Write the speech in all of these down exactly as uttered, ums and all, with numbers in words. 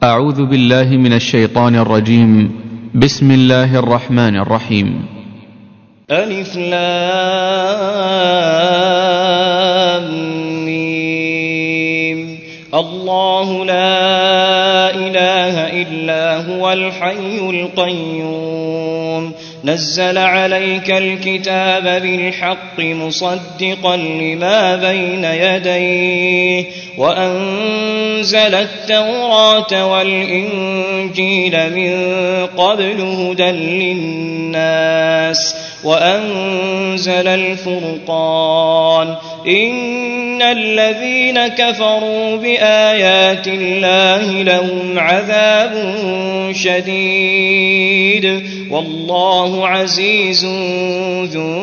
أعوذ بالله من الشيطان الرجيم. بسم الله الرحمن الرحيم. ألف لام ميم. الله لا إله إلا هو الحي القيوم نزل عليك الكتاب بالحق مصدقا لما بين يديه وأنزل التوراة والإنجيل من قبل هدى للناس وأنزل الفرقان إن الذين كفروا بآيات الله لهم عذاب شديد والله عزيز ذو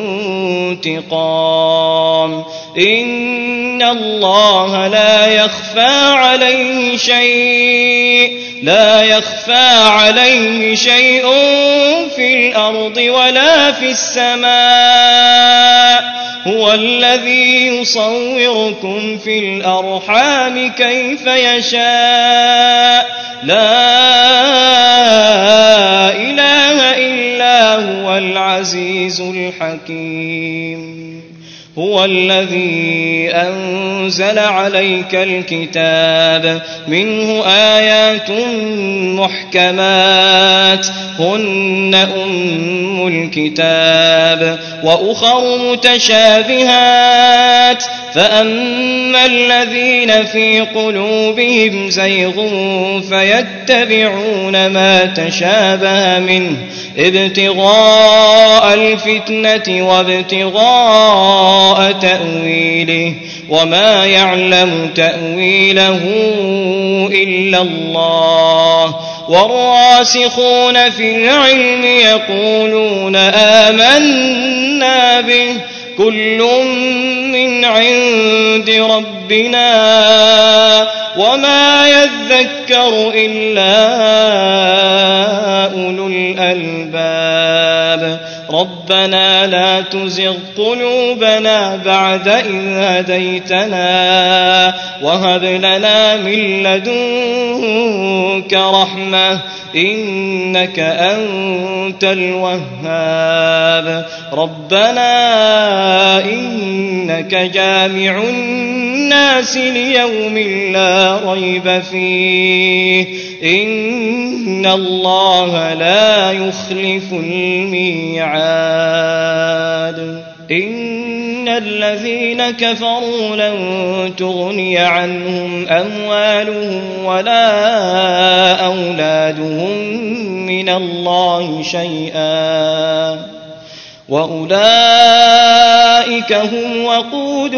انتقام إن الله لا يخفى عليه شيء لا يخفى عليه شيء في الأرض ولا في السماء هو الذي يصوركم في الأرحام كيف يشاء لا إله إلا هو العزيز الحكيم هو الذي أنزل عليك الكتاب منه آيات محكمات هن أم الكتاب وأخر متشابهات فأما الذين في قلوبهم زيغ فيتبعون ما تشابه منه ابتغاء الفتنة وابتغاء تأويله وما يعلم تأويله إلا الله والراسخون في العلم يقولون آمنا به كل من عند ربنا وما يذكر إلا أولو الألباب ربنا لا تزغ قلوبنا بعد إذ هديتنا وهب لنا من لدنك رحمة إنك أنت الوهاب ربنا إنك جامع الناس ليوم لا ريب فيه إن الله لا يخلف الميعاد إن الذين كفروا لن تغني عنهم أموالهم ولا أولادهم من الله شيئا وأولئك هم وقود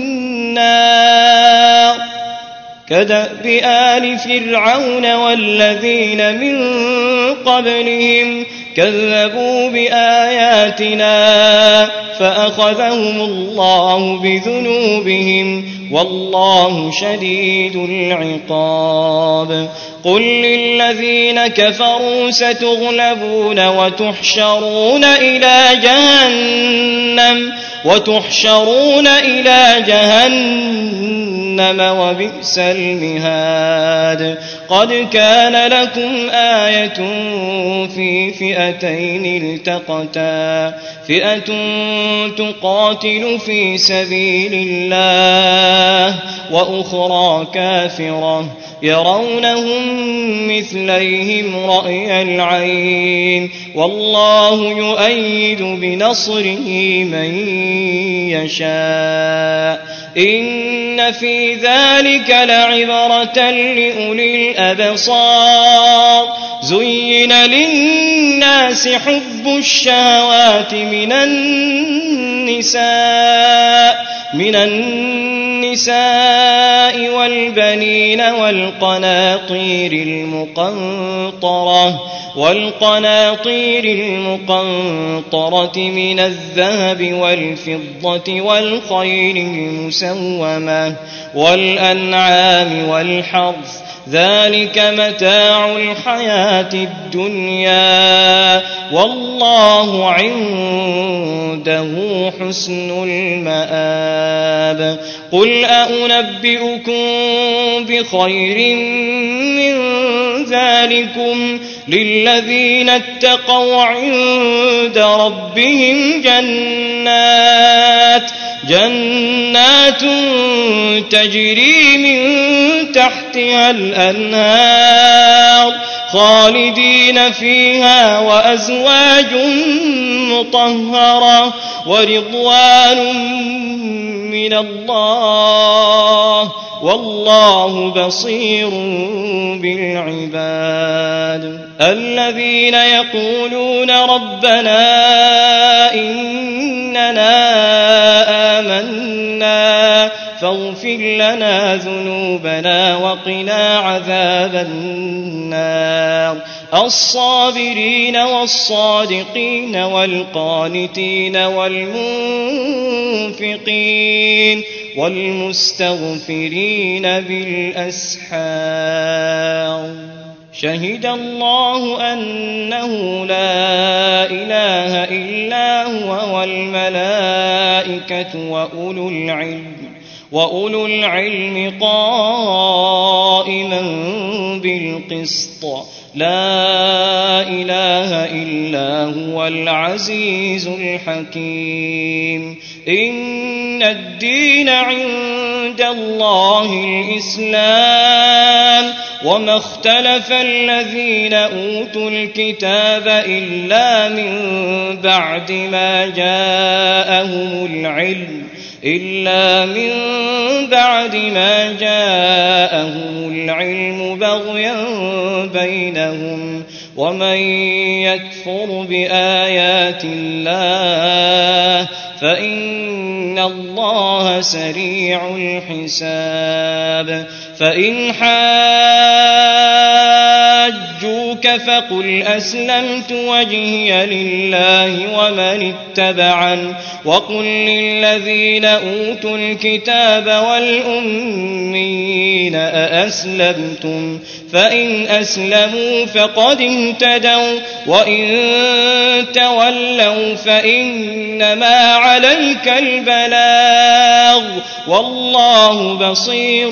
النار كدأب آل فرعون والذين من قبلهم كذبوا بآياتنا فأخذهم الله بذنوبهم والله شديد العقاب قل للذين كفروا ستغلبون وتحشرون إلى جهنم وتحشرون إلى جهنم وبئس المهاد قد كان لكم آية في فئتين التقتا فئة تقاتل في سبيل الله وأخرى كافرة يرونهم مثليهم رأي العين والله يؤيد بنصره من يشاء إن في ذلك لعبرة لأولي الأبصار زين للناس حب الشهوات من النساء من النساء والبنين والقناطير المقنطرة والقناطير المقنطرة من الذهب والفضة والخيل المسومة والأنعام والحرث ذلك متاع الحياة الدنيا والله عنده حسن المآب قل أنبئكم بخير من ذلكم للذين اتقوا عند ربهم جنات جنات تجري من تحتها الأنهار خالدين فيها وأزواج مطهرة ورضوان من الله والله بصير بالعباد الذين يقولون ربنا إننا آمنا فاغفر لنا ذنوبنا وقنا عذاب النار الصابرين والصادقين والقانتين والمنفقين والمستغفرين بالأسحار شهد الله أنه لا إله إلا هو والملائكة وأولو العلم وأولو العلم قائما بالقسط لا إله إلا هو العزيز الحكيم إن الدين عند الله الإسلام وما اختلف الذين أوتوا الكتاب إلا من بعد ما جاءهم العلم إلا من بعد ما جاءهم العلم بغيا بينهم ومن يكفر بآيات الله فإن الله سريع الحساب فإن حاجوك فقل أسلمت وجهي لله ومن اتبعن وقل للذين أوتوا الكتاب والأميين أأسلمتم فإن أسلموا فقد اهتدوا وإن تولوا فإنما عليك البلاغ والله بصير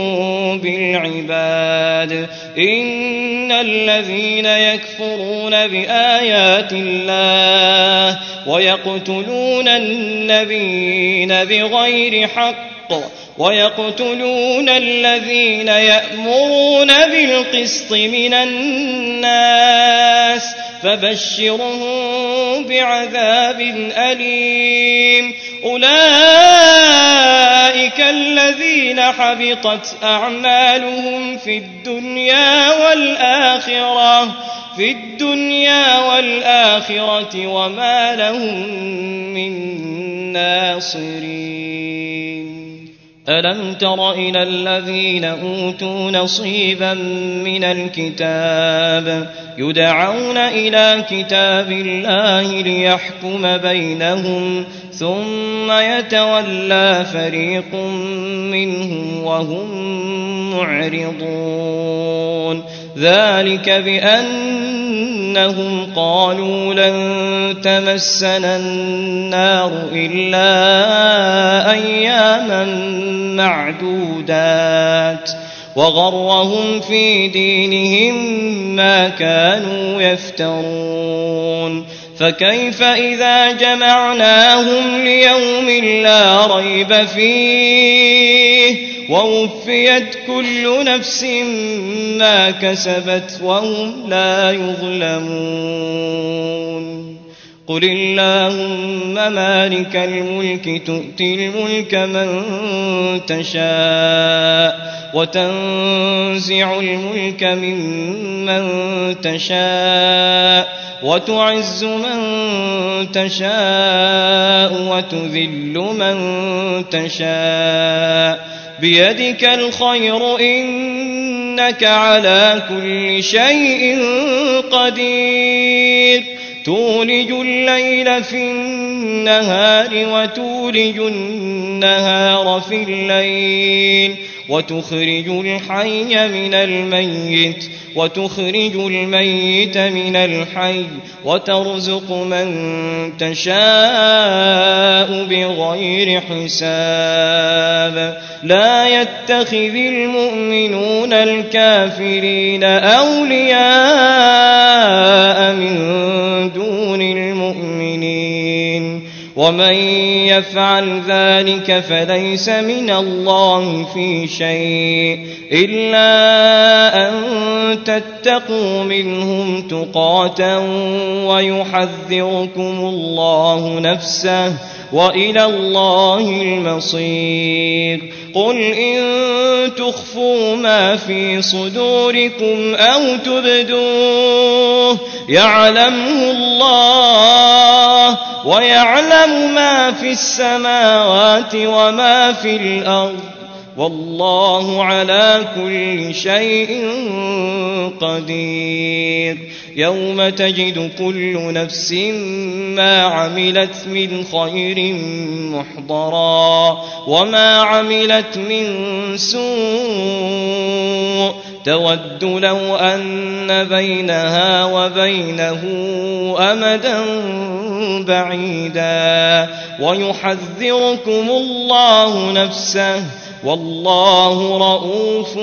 بالعباد إن الذين يكفرون بآيات الله ويقتلون النبيين بغير حق ويقتلون الذين يأمرون بالقسط من الناس فبشرهم بعذاب أليم أولئك الذين حبطت أعمالهم في الدنيا والآخرة في الدنيا والآخرة وما لهم من ناصرين ألم تر إلى الذين أوتوا نصيبا من الكتاب يدعون إلى كتاب الله ليحكم بينهم ثم يتولى فريق منهم وهم معرضون ذلك بأنهم قالوا لن تمسنا النار إلا أياما معدودات وغرهم في دينهم ما كانوا يفترون فكيف إذا جمعناهم ليوم لا ريب فيه ووفيت كل نفس ما كسبت وهم لا يظلمون قل اللهم مالك الملك تؤتي الملك من تشاء وتنزع الملك ممن تشاء وتعز من تشاء وتذل من تشاء بيدك الخير إنك على كل شيء قدير تولج الليل في النهار وتولج النهار في الليل وتخرج الحي من الميت وتخرج الميت من الحي وترزق من تشاء بغير حساب لا يتخذ المؤمنون الكافرين أولياء من دون المؤمنين ومن يفعل ذلك فليس من الله في شيء إلا أن تتقوا منهم تقاة ويحذركم الله نفسه وإلى الله المصير قل إن تخفوا ما في صدوركم أو تبدوه يعلمه الله ويعلم ما في السماوات وما في الأرض والله على كل شيء قدير يوم تجد كل نفس ما عملت من خير محضرا وما عملت من سوء تود لو أن بينها وبينه أمدا بعيدا ويحذركم الله نفسه والله رؤوف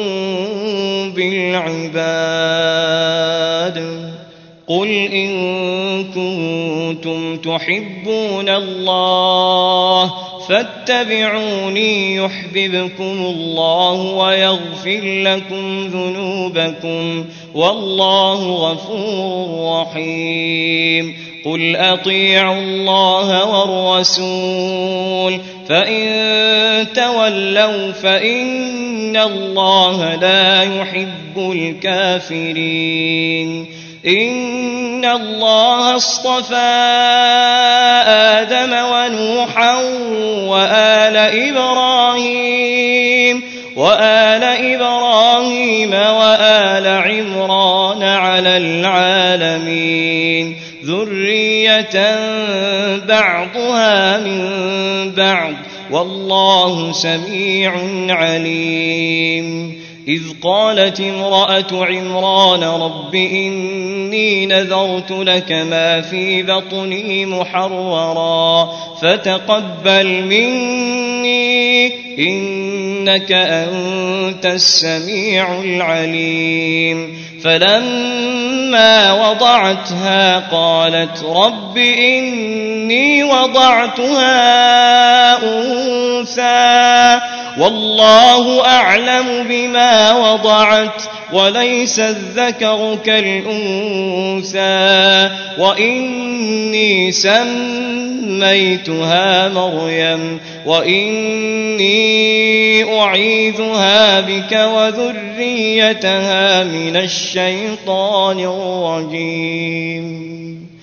بالعباد قل إن كنتم تحبون الله فاتبعوني يحببكم الله ويغفر لكم ذنوبكم والله غفور رحيم قل أطيعوا الله والرسول فإن تولوا فإن الله لا يحب الكافرين إن الله اصطفى آدم ونوحا وآل إبراهيم وآل إبراهيم وآل عمران على العالمين ذرية بعضها من بعض والله سميع عليم إذ قالت امرأة عمران رب إني نذرت لك ما في بطني محررا فتقبل مني إنك أنت السميع العليم فلما وضعتها قالت رب إني وضعتها أنثى والله أعلم بما وضعت وليس الذكر كالأنثى وإني سميتها مريم وإني أعيذها بك وذريتها من الشيطان الرجيم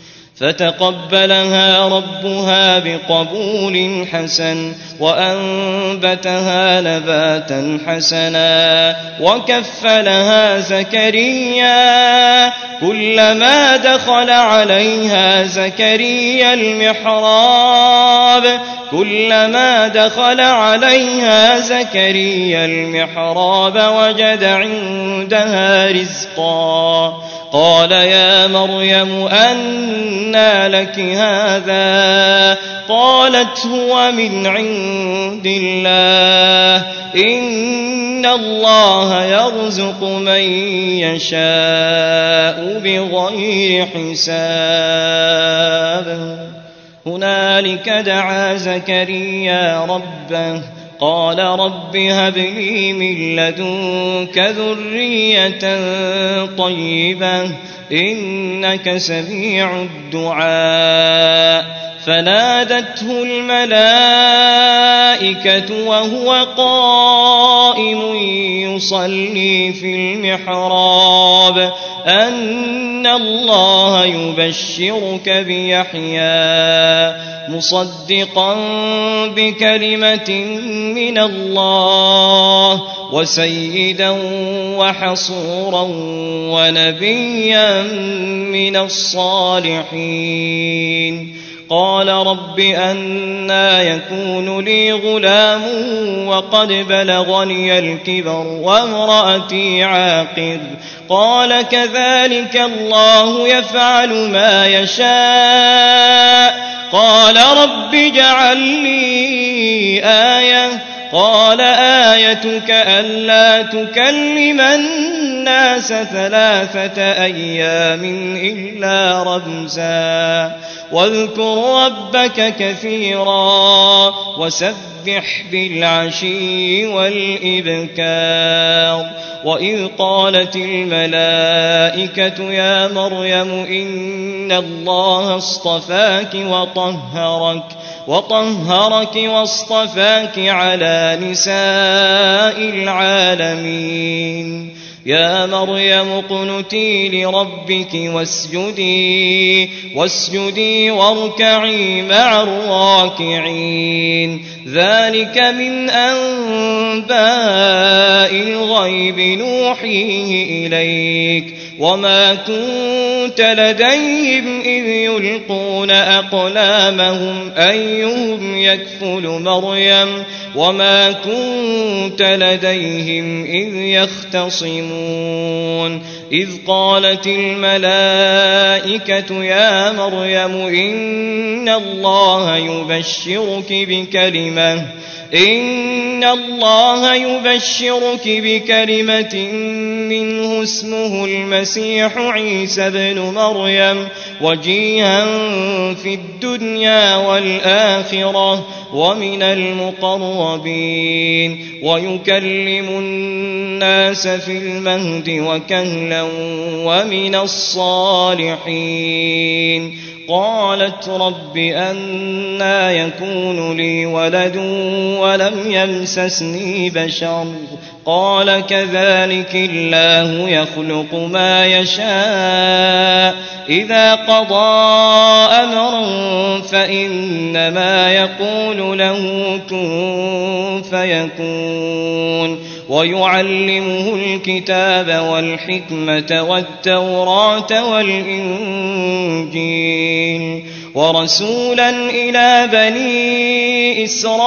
فتقبلها ربها بقبول حسن وأنبتها نباتا حسنا وكفلها زكريا كلما دخل عليها زكريا المحراب كلما دخل عليها زكريا المحراب وجد عندها رزقا قال يا مريم أنى لك هذا قالت هو من عند الله إن الله يرزق من يشاء بغير حساب هنالك دعا زكريا ربه قال رب هب لي من لدنك ذرية طيبة إنك سميع الدعاء فنادته الملائكة وهو قائم يصلي في المحراب أن الله يبشرك بيحيى مصدقا بكلمة من الله وسيدا وحصورا ونبيا من الصالحين قال رب أنى يكون لي غلام وقد بلغني الكبر وامرأتي عاقر قال كذلك الله يفعل ما يشاء قال رب اجعل لي آية قال آيتك ألا تكلم الناس ثلاثة أيام إلا رمزا واذكر ربك كثيرا وسبح بالعشي والإبكار وإذ قالت الملائكة يا مريم إن الله اصطفاك وطهرك وطهرك واصطفاك على نساء العالمين يا مريم اقنتي لربك واسجدي واسجدي واركعي مع الراكعين ذلك من أنباء الغيب نوحيه إليك وما كنت لديهم إذ يلقون أقلامهم أيهم يكفل مريم وما كنت لديهم إذ يختصمون إذ قالت الملائكة يا مريم إن الله يبشرك بكلمة إن الله يبشرك بكلمة منه اسمه المسيح عيسى ابن مريم وجيها في الدنيا والآخرة ومن المقربين ويكلم الناس في المهد وكهلا ومن الصالحين قالت رب أنى يكون لي ولد ولم يمسسني بشر قال كذلك الله يخلق ما يشاء إذا قضى أمرا فإنما يقول له كن فيكون ويعلمه الكتاب والحكمة والتوراة والإنجيل ورسولا إلى بني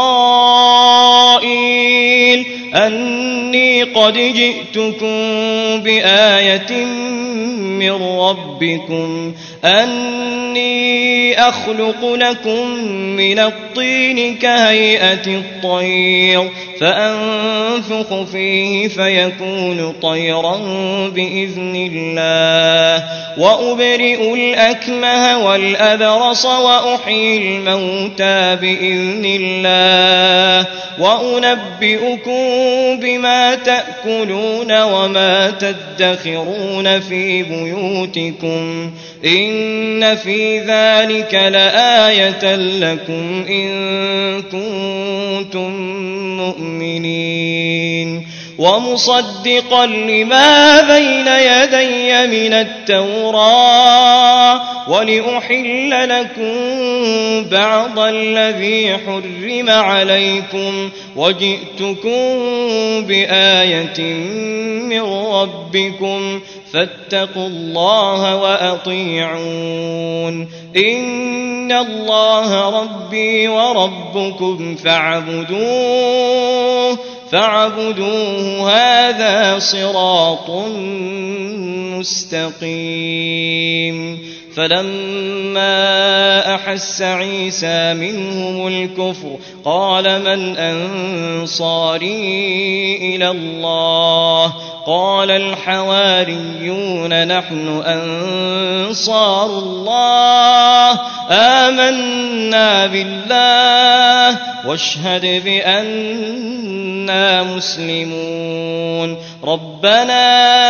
إسرائيل أني قد جئتكم بآية من ربكم أني أخلق لكم من الطين كهيئة الطير فأنفخ فيه فيكون طيرا بإذن الله وأبرئ الأكمه والأبرص وأحيي الموتى بإذن الله وأنبئكم بما تأكلون وما تدخرون في بيوتكم إن في ذلك لآية لكم إن كنتم مؤمنين ومصدقا لما بين يدي من التوراة ولأحل لكم بعض الذي حرم عليكم وجئتكم بآية من ربكم فاتقوا الله وأطيعون إن الله ربي وربكم فاعبدوه فاعبدوه هذا صراط مستقيم فلما أحس عيسى منهم الكفر قال من أنصاري إلى الله قال الحواريون نحن أنصار الله آمنا بالله واشهد بأننا مسلمون ربنا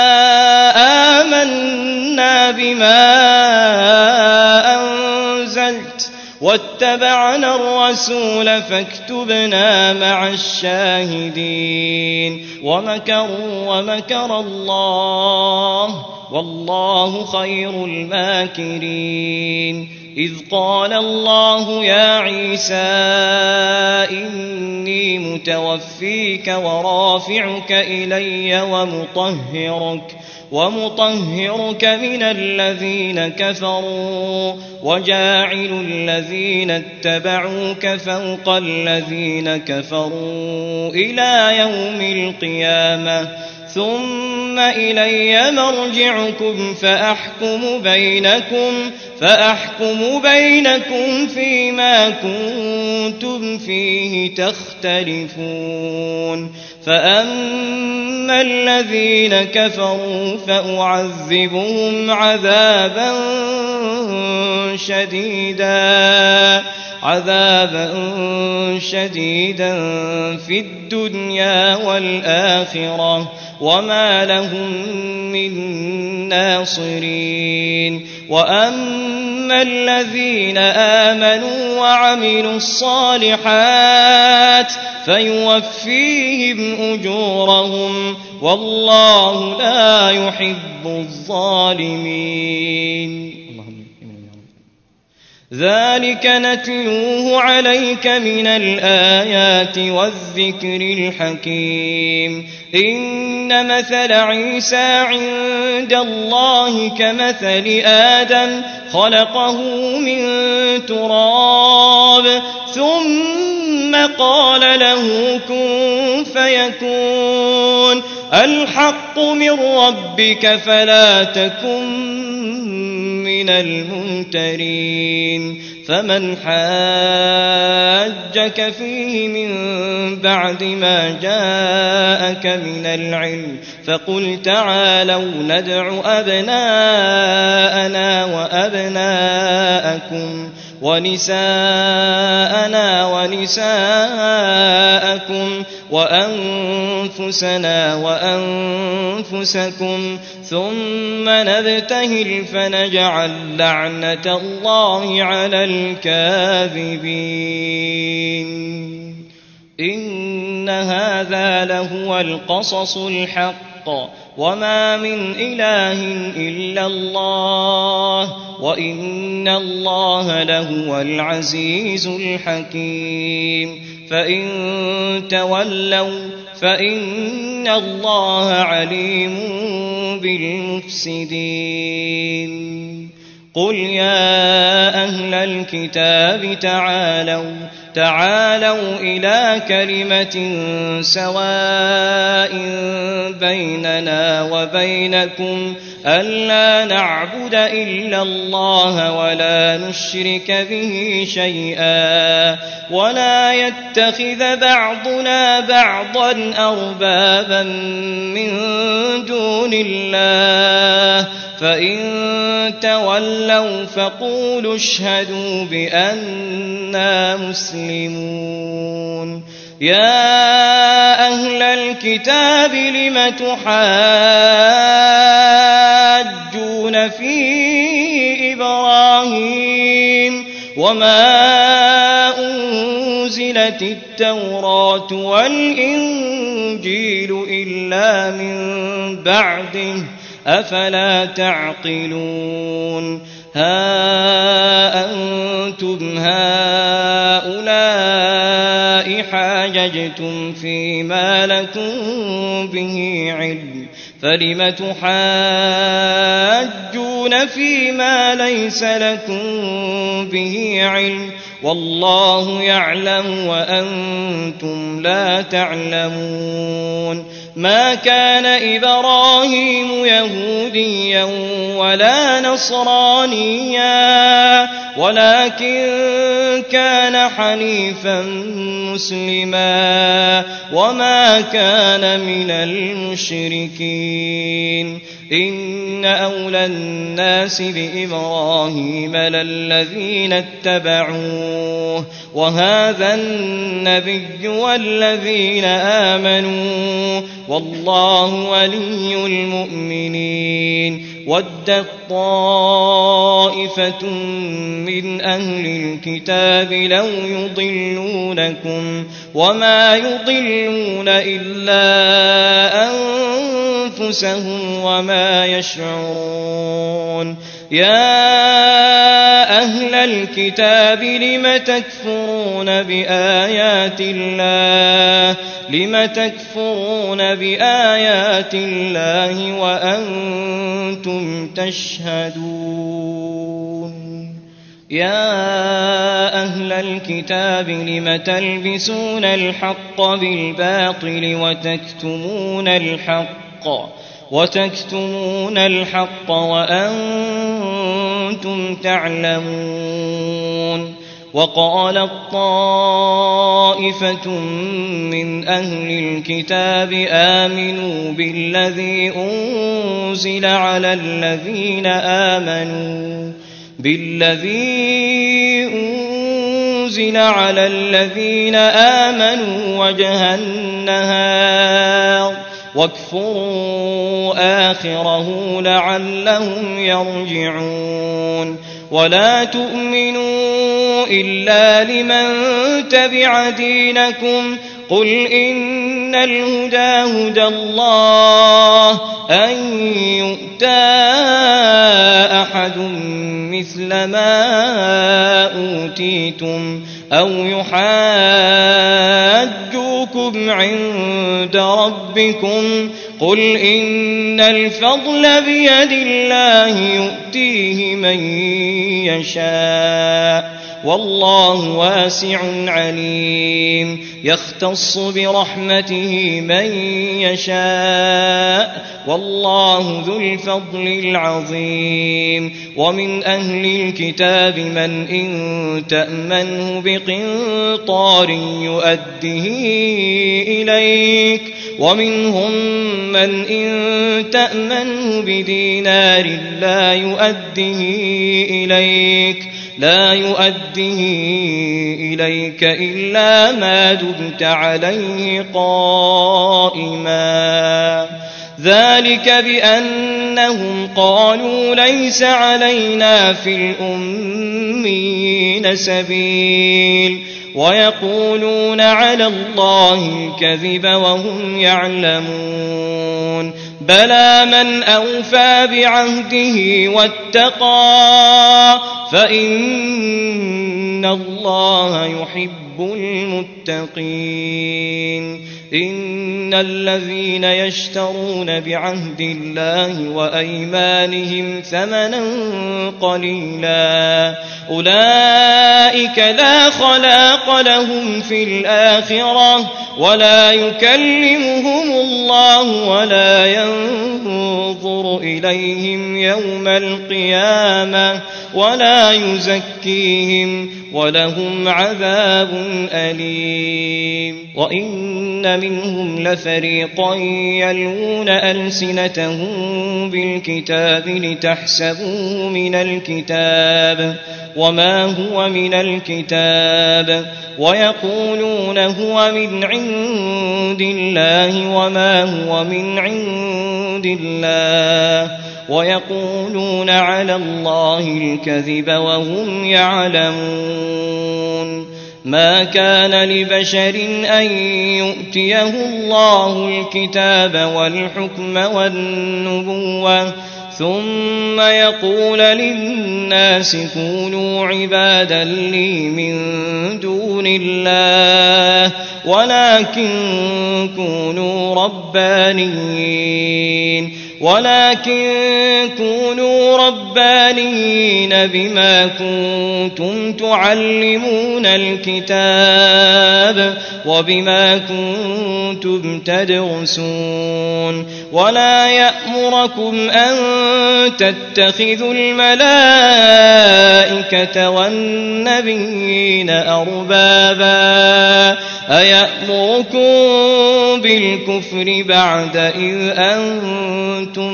آمنا بما أنزلت واتبعنا الرسول فاكتبنا مع الشاهدين ومكروا ومكر الله والله خير الماكرين إذ قال الله يا عيسى إني متوفيك ورافعك إلي ومطهرك ومطهرك من الذين كفروا وجاعل الذين اتبعوك فوق الذين كفروا إلى يوم القيامة ثم إلي مرجعكم فأحكم بينكم فأحكم بينكم فيما كنتم فيه تختلفون فأما الذين كفروا فأعذبهم عذابا شديدا عذابا شديدا في الدنيا والآخرة وما لهم من ناصرين وأما الذين آمنوا وعملوا الصالحات فيوفيهم أجورهم والله لا يحب الظالمين. ذلك نتلوه عليك من الآيات والذكر الحكيم. إن مثل عيسى عند الله كمثل آدم خلقه من تراب ثم قال له كن فيكون الحق من ربك فلا تكن من الممترين. فمن حاجك فيه من بعد ما جاءك من العلم فقل تعالوا ندع أبناءنا وأبناءكم ونساءنا ونساءكم وأنفسنا وأنفسكم ثم نبتهل فنجعل لعنة الله على الكاذبين. إن هذا لهو القصص الحق وما من إله إلا الله وإن الله لهو العزيز الحكيم. فإن تولوا فإن الله عليم بالمفسدين. قل يا أهل الكتاب تعالوا تعالوا إلى كلمة سواء بيننا وبينكم ألا نعبد إلا الله ولا نشرك به شيئا ولا يتخذ بعضنا بعضا أربابا من دون الله فإن تولوا فقولوا اشهدوا بأننا مسلمون. يا أهل الكتاب لم تحاجون في إبراهيم وما أنزلت التوراة والإنجيل إلا من بعده أفلا تعقلون. ها أنتم هؤلاء حاججتم فيما لكم به علم فلم تحاجون فيما ليس لكم به علم والله يعلم وأنتم لا تعلمون. ما كان إبراهيم يهوديا ولا نصرانيا ولكن كان حنيفا مسلما وما كان من المشركين. إن أولى الناس بإبراهيم للذين اتبعوه وهذا النبي والذين آمنوا والله ولي المؤمنين. ودت طائفة من أهل الكتاب لو يضلونكم وما يضلون إلا أنفسهم وما يشعرون. يا أهل الكتاب لم تكفرون بآيات الله لم تكفرون بآيات الله وأنتم تشهدون يا أهل الكتاب لم تلبسون الحق بالباطل وتكتمون الحق وتكتمون الحق وأنتم تعلمون وقالت طائفة من أهل الكتاب آمنوا بالذي أنزل على الذين آمنوا بالذي أنزل على الذين آمنوا وجه النهار واكفروا آخره لعلهم يرجعون ولا تؤمنوا إلا لمن تبع دينكم قل إن الهدى هدى الله أن يؤتى أحد مثل ما أوتيتم أو يحاجوكم عند ربكم قل إن الفضل بيد الله يؤتيه من يشاء والله واسع عليم يختص برحمته من يشاء والله ذو الفضل العظيم ومن أهل الكتاب من إن تأمنه بقنطار يؤده إليك ومنهم من إن تأمنه بدينار لا يؤده إليك لا يؤده إليك إلا ما دمت عليه قائما ذلك بأنهم قالوا ليس علينا في الأمين سبيل ويقولون على الله الكذب وهم يعلمون بلى من أوفى بعهده واتقى فإن الله يحب المتقين إن الذين يشترون بعهد الله وأيمانهم ثمنا قليلا أولئك لا خلاق لهم في الآخرة ولا يكلمهم الله ولا ينظر إليهم يوم القيامة ولا يزكيهم ولهم عذاب أليم وإن منهم لفريقا يلوون ألسنتهم بالكتاب لتحسبوه من الكتاب وما هو من الكتاب ويقولون هو من عند الله وما هو من عند الله ويقولون على الله الكذب وهم يعلمون ما كان لبشر أن يؤتيه الله الكتاب والحكم والنبوة ثم يقول للناس كونوا عبادا لي من دون الله ولكن كونوا ربانيين ولكن كونوا ربانيين بما كنتم تعلمون الكتاب وبما كنتم تدرسون ولا يأمركم أن تتخذوا الملائكة والنبيين أربابا أيأمركم بالكفر بعد إذ أنتم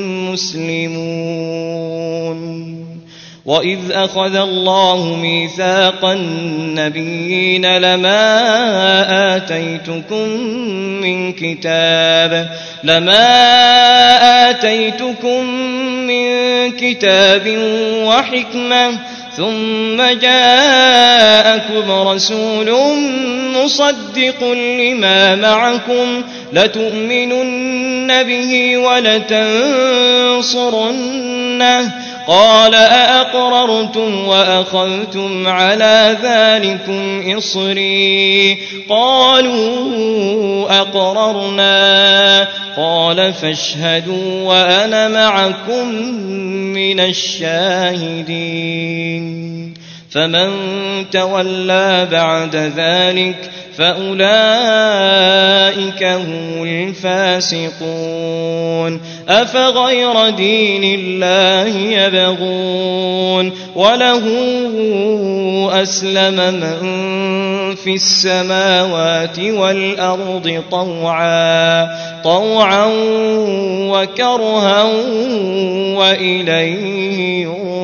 مسلمون وإذ أخذ الله ميثاق النبيين لما آتيتكم من كتاب لما آتيتكم من كتاب وحكمة ثم جاءكم رسول مصدق لما معكم لتؤمنن به ولتنصرنه قال أأقررتم وأخذتم على ذلكم إصري قالوا أقررنا قال فاشهدوا وأنا معكم من الشاهدين فمن تولى بعد ذلك فأولئك هم الفاسقون أفغير دين الله يبغون وله أسلم من في السماوات والأرض طوعا طوعا وكرها وإليه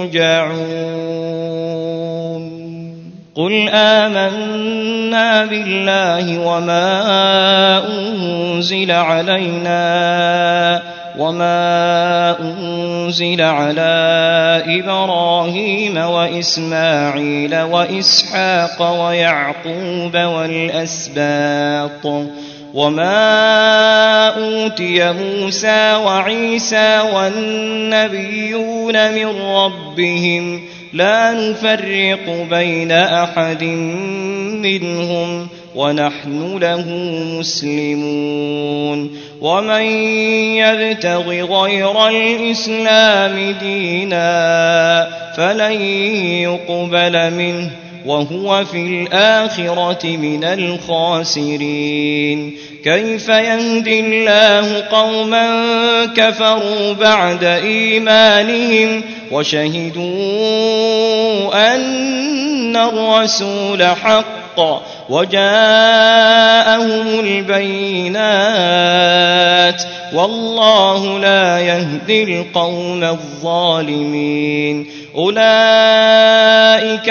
يرجعون قل آمنا بالله وما أنزل علينا وما أنزل على إبراهيم وإسماعيل وإسحاق ويعقوب والأسباط وما أوتي موسى وعيسى والنبيون من ربهم لا نفرق بين أحد منهم ونحن له مسلمون ومن يبتغ غير الإسلام دينا فلن يقبل منه وهو في الآخرة من الخاسرين كيف يهدي الله قوما كفروا بعد إيمانهم وشهدوا أن الرسول حق وجاءهم البينات والله لا يهدي القوم الظالمين أولئك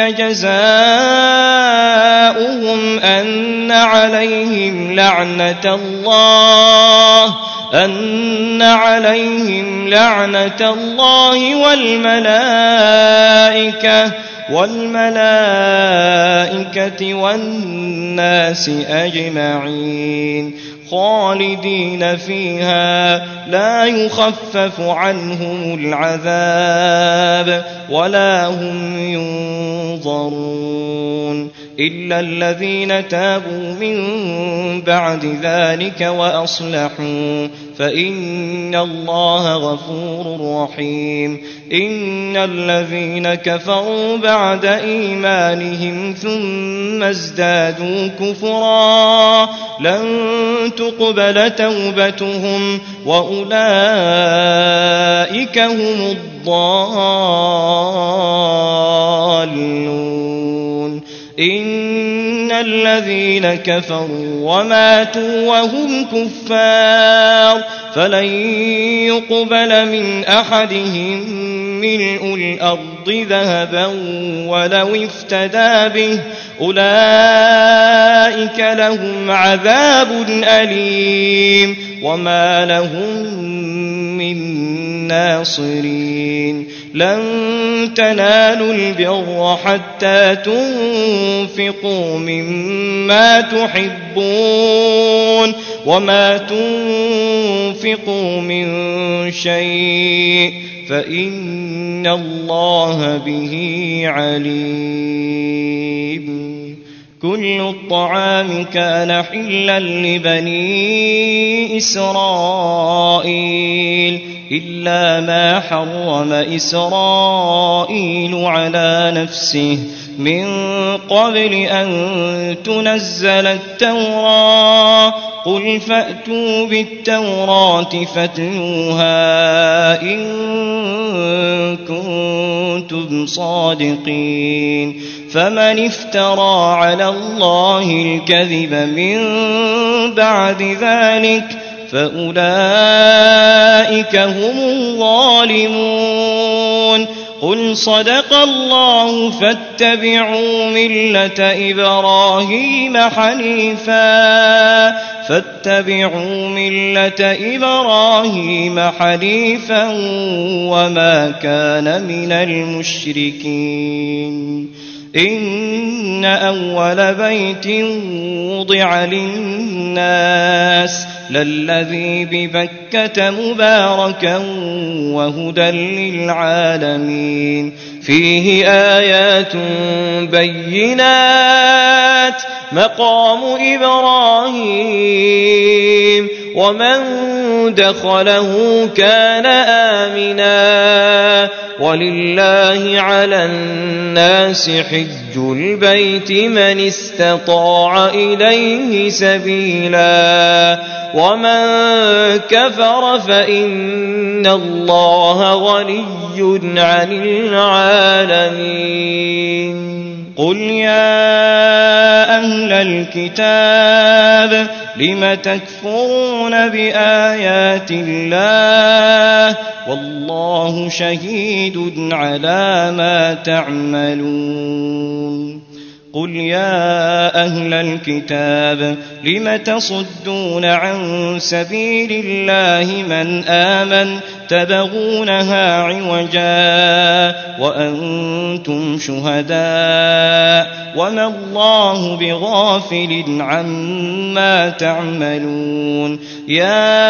جزاؤهم أن عليهم لعنة الله أن عليهم لعنة الله والملائكة والملائكة والناس أجمعين خالدين فيها لا يخفف عنهم العذاب ولا هم ينظرون إلا الذين تابوا من بعد ذلك وأصلحوا فإن الله غفور رحيم إن الذين كفروا بعد إيمانهم ثم ازدادوا كفرا لن تقبل توبتهم وأولئك هم الضالون إن الذين كفروا وماتوا وهم كفار فلن يقبل من أحدهم ملء الأرض ذهبا ولو افتدى به أولئك لهم عذاب أليم وما لهم من ناصرين لن تنالوا البر حتى تنفقوا مما تحبون وما تنفقوا من شيء فإن الله به عليم كل الطعام كان حلا لبني إسرائيل إلا ما حرم إسرائيل على نفسه من قبل أن تنزل التوراة قل فأتوا بالتوراة فاتلوها إن كنتم صادقين فمن افترى على الله الكذب من بعد ذلك فأولئك هم الظالمون قل صدق الله فاتبعوا ملة إبراهيم حنيفا فاتبعوا ملة إبراهيم حنيفا وما كان من المشركين إن أول بيت وضع للناس للذي ببكة مباركا وهدى للعالمين فيه آيات بينات مقام إبراهيم ومن دخله كان آمنا ولله على الناس حج البيت من استطاع إليه سبيلا ومن كفر فإن الله غني عن العالمين قل يا أهل الكتاب لم تكفرون بآيات الله والله شهيد على ما تعملون قل يا أهل الكتاب لم تصدون عن سبيل الله من آمن تبغونها عوجا وأنتم شهداء وما الله بغافل عما تعملون يا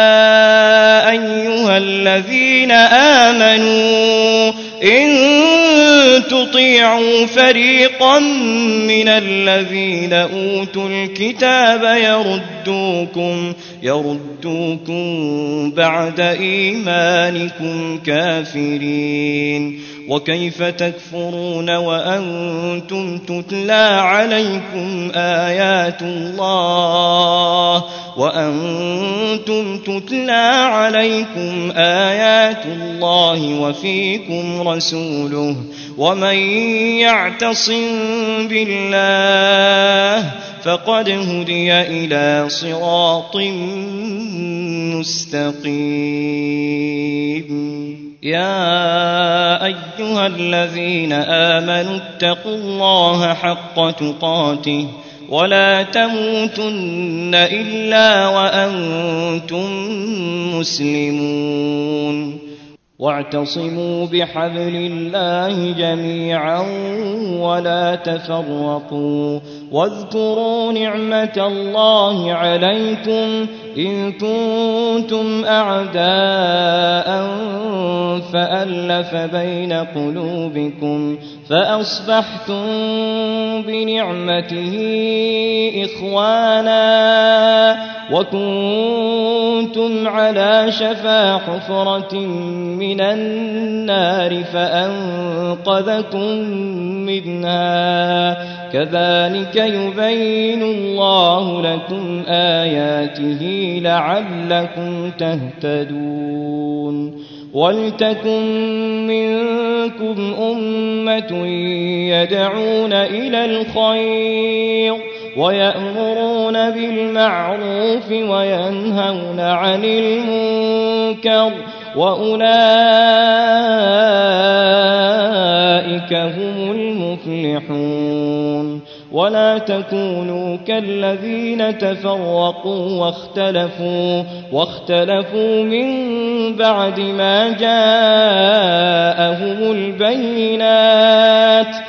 أيها الذين آمنوا إن تطيعوا فريقا من الذين أوتوا الكتاب يردوكم يردوكم بعد إيمانكم كافرين وكيف تكفرون وأنتم تتلى عليكم آيات الله وأنتم تتلى عليكم آيات الله وفيكم رسوله ومن يعتصم بالله فقد هدي إلى صراط مستقيم يا أيها الذين آمنوا اتقوا الله حق تقاته ولا تموتن إلا وأنتم مسلمون واعتصموا بحبل الله جميعا ولا تفرقوا واذكروا نعمة الله عليكم إن كنتم أعداء فألف بين قلوبكم فأصبحتم بنعمته إخوانا وكنتم على شفا حفرة من النار فأنقذكم منها كذلك يبين الله لكم آياته لعلكم تهتدون ولتكن منكم أمة يدعون إلى الخير ويأمرون بالمعروف وينهون عن المنكر وأولئك هم المفلحون ولا تكونوا كالذين تفرقوا واختلفوا واختلفوا من بعد ما جاءهم البينات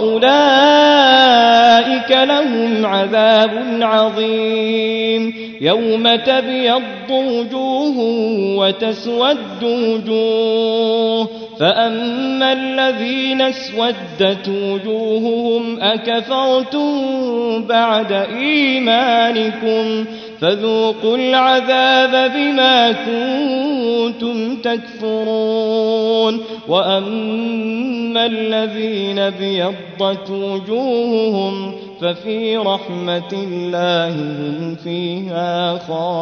وأولئك لهم عذاب عظيم يوم تبيض وجوه وتسود وجوه فأما الذين اسودت وجوههم أكفرتم بعد إيمانكم فذوقوا العذاب بما كنتم تكفرون وأما الذين بيضت وجوههم ففي رحمة الله هم فيها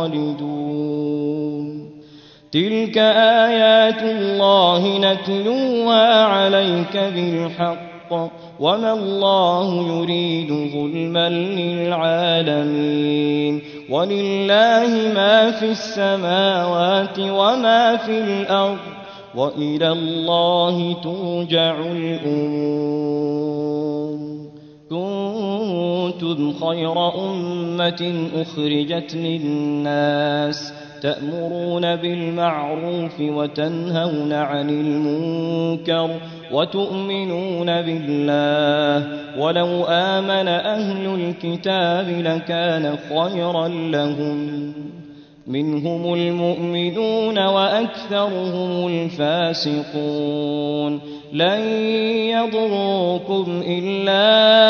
خالدون تلك آيات الله نتلوها عليك بالحق وما الله يريد ظلما للعالمين ولله ما في السماوات وما في الأرض وإلى الله ترجع الأمور كنتم خير أمة أخرجت للناس تأمرون بالمعروف وتنهون عن المنكر وتؤمنون بالله ولو آمن أهل الكتاب لكان خيرا لهم منهم المؤمنون وأكثرهم الفاسقون لن يضروكم إلا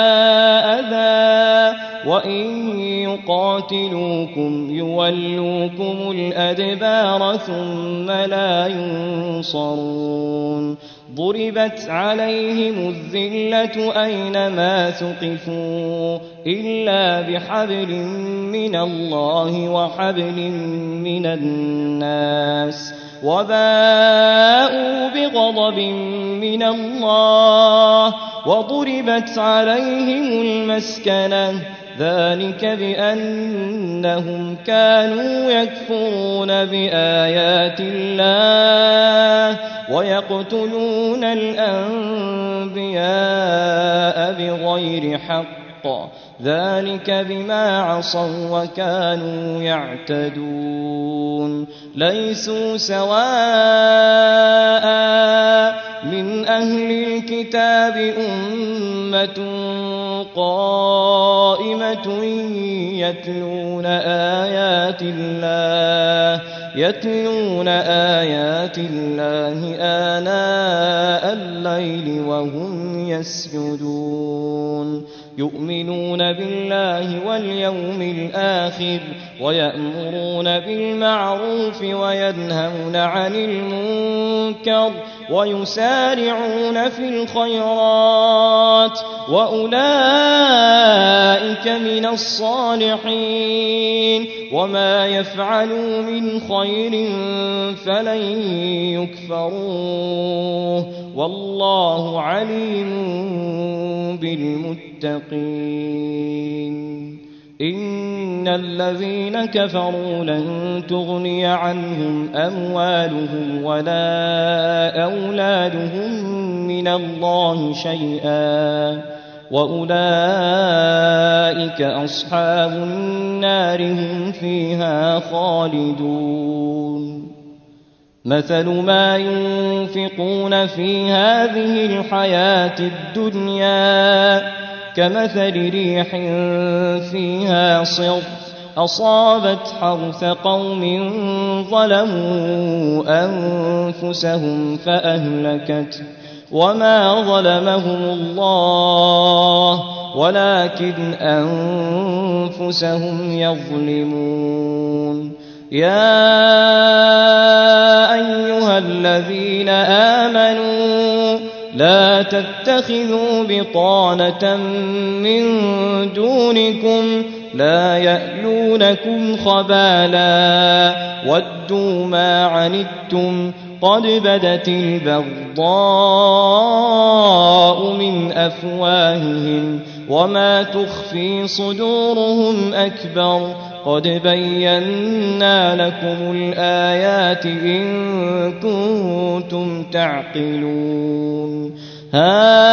أذى وإن يقاتلوكم يولوكم الأدبار ثم لا ينصرون ضربت عليهم الذلة أينما ثقفوا إلا بحبل من الله وحبل من الناس وباءوا بغضب من الله وضربت عليهم المسكنة ذلك بأنهم كانوا يكفرون بآيات الله ويقتلون الأنبياء بغير حق ذلك بما عصوا وكانوا يعتدون ليسوا سواء من أهل الكتاب أمة قائمة يتلون آيات الله يتلون آيات الله آناء الليل وهم يسجدون يؤمنون بالله واليوم الآخر ويأمرون بالمعروف وينهون عن المنكر ويسارعون في الخيرات وأولئك من الصالحين وما يفعلوا من خير فلن يكفروه والله عليم بالمتقين إن الذين كفروا لن تغني عنهم أموالهم ولا أولادهم من الله شيئا وأولئك أصحاب النار هم فيها خالدون مثل ما ينفقون في هذه الحياة الدنيا كمثل ريح فيها صر أصابت حرث قوم ظلموا أنفسهم فأهلكته وما ظلمهم الله ولكن أنفسهم يظلمون يا أيها الذين آمنوا لا تتخذوا بطانة من دونكم لا يألونكم خبالا ودوا ما عنتم قد بدت البغضاء من أفواههم وما تخفي صدورهم أكبر قد بينا لكم الآيات إن كنتم تعقلون ها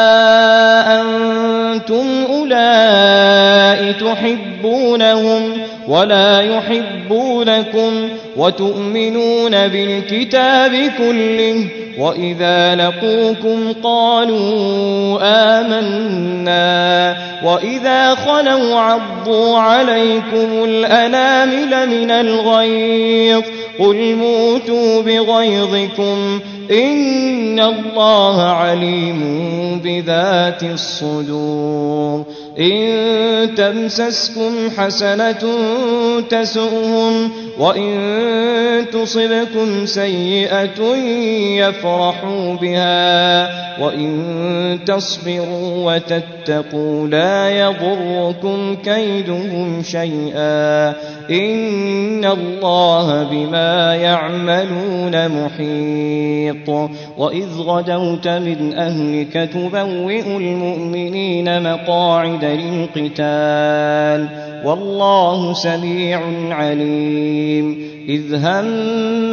أنتم أولئك تحبونهم ولا يحبونكم وتؤمنون بالكتاب كله وإذا لقوكم قالوا آمنا وإذا خلوا عضوا عليكم الأنامل من الغيظ قل موتوا بغيظكم إن الله عليم بذات الصدور إن تمسسكم حسنة تسؤهم وإن تصبكم سيئة يفرحوا بها وإن تصبروا وتتقوا لا يضركم كيدهم شيئا إن الله بما يعملون محيط وإذ غدوت من أهلك تبوئ المؤمنين مقاعد للقتال والله سميع عليم إذ هم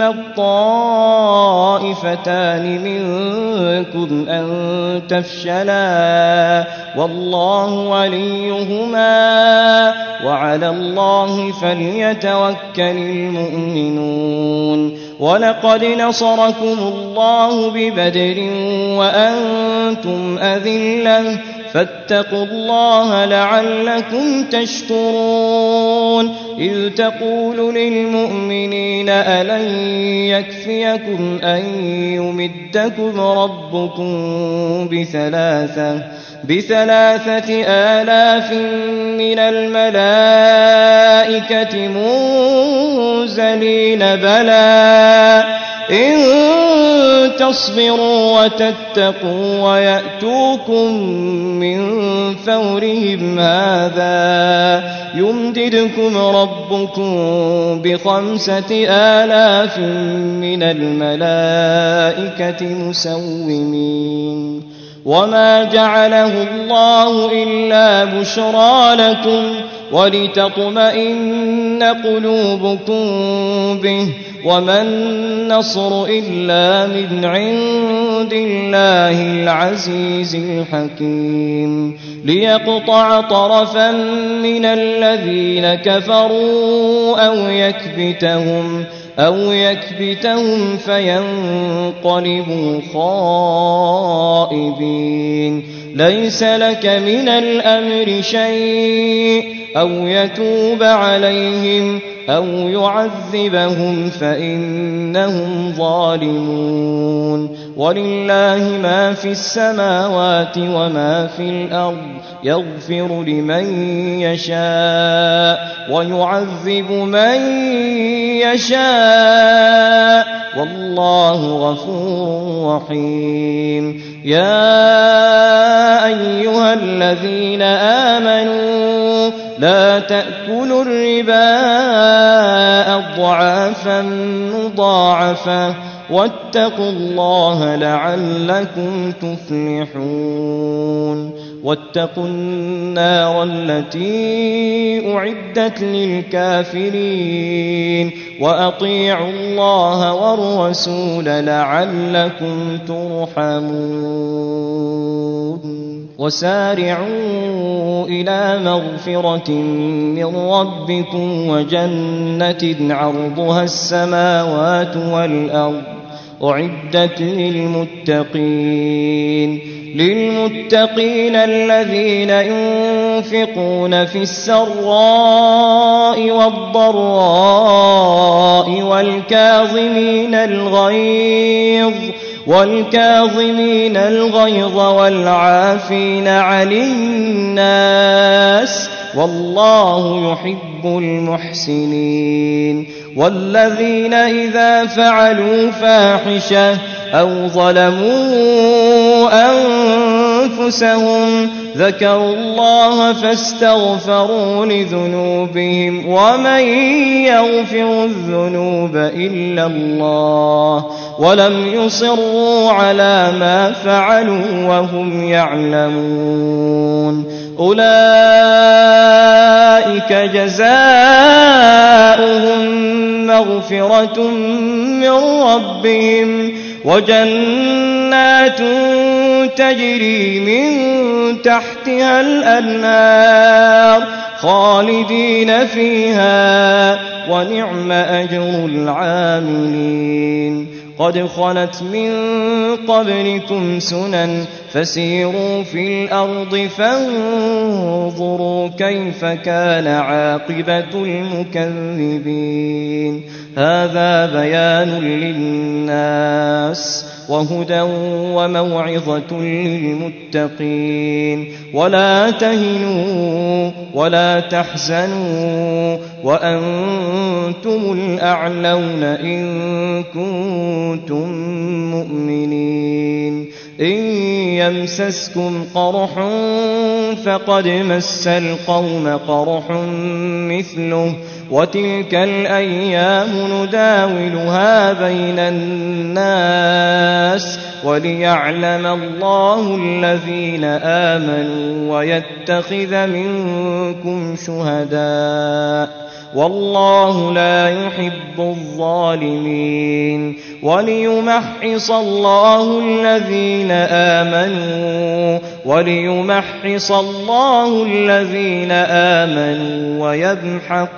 الطائفتان منكم أن تفشلا والله وليهما وعلى الله فليتوكل المؤمنون ولقد نصركم الله ببدر وأنتم أذلة فاتقوا الله لعلكم تشكرون إذ تقول للمؤمنين ألن يكفيكم أن يمدكم ربكم بثلاثة بثلاثة آلاف من الملائكة منزلين بلى إن تصبروا وتتقوا ويأتوكم من فورهم هذا يمددكم ربكم بخمسة آلاف من الملائكة مسومين وما جعله الله إلا بشرى لكم ولتطمئن قلوبكم به وما النصر إلا من عند الله العزيز الحكيم ليقطع طرفا من الذين كفروا أو يكبتهم أو يكبتهم فينقلبوا خائبين ليس لك من الأمر شيء أو يتوب عليهم أو يعذبهم فإنهم ظالمون ولله ما في السماوات وما في الأرض يغفر لمن يشاء ويعذب من يشاء والله غفور رحيم يا أيها الذين آمنوا لا تأكلوا الربا أضعافا مضاعفة واتقوا الله لعلكم تفلحون واتقوا النار التي أعدت للكافرين وأطيعوا الله والرسول لعلكم ترحمون وسارعوا إلى مغفرة من ربكم وجنة عرضها السماوات والأرض أعدت للمتقين للمتقين الذين ينفقون في السراء والضراء والكاظمين الغيظ والكاظمين الغيظ والعافين عن الناس والله يحب المحسنين والذين إذا فعلوا فاحشة أو ظلموا أنفسهم ذكروا الله فاستغفروا لذنوبهم ومن يغفر الذنوب إلا الله ولم يصروا على ما فعلوا وهم يعلمون أولئك جزاؤهم مغفرة من ربهم وجنات تجري من تحتها الأنهار خالدين فيها ونعم أجر العاملين قد خلت من قبلكم سنن فسيروا في الأرض فانظروا كيف كان عاقبة المكذبين هذا بيان للناس وهدى وموعظة للمتقين ولا تهنوا ولا تحزنوا وأنتم الأعلون إن كنتم مؤمنين إن يمسسكم قرح فقد مس القوم قرح مثله وتلك الأيام نداولها بين الناس وليعلم الله الذين آمنوا ويتخذ منكم شهداء والله لا يحب الظالمين وليمحص الله الذين آمنوا وليمحص الله الذين آمنوا ويمحق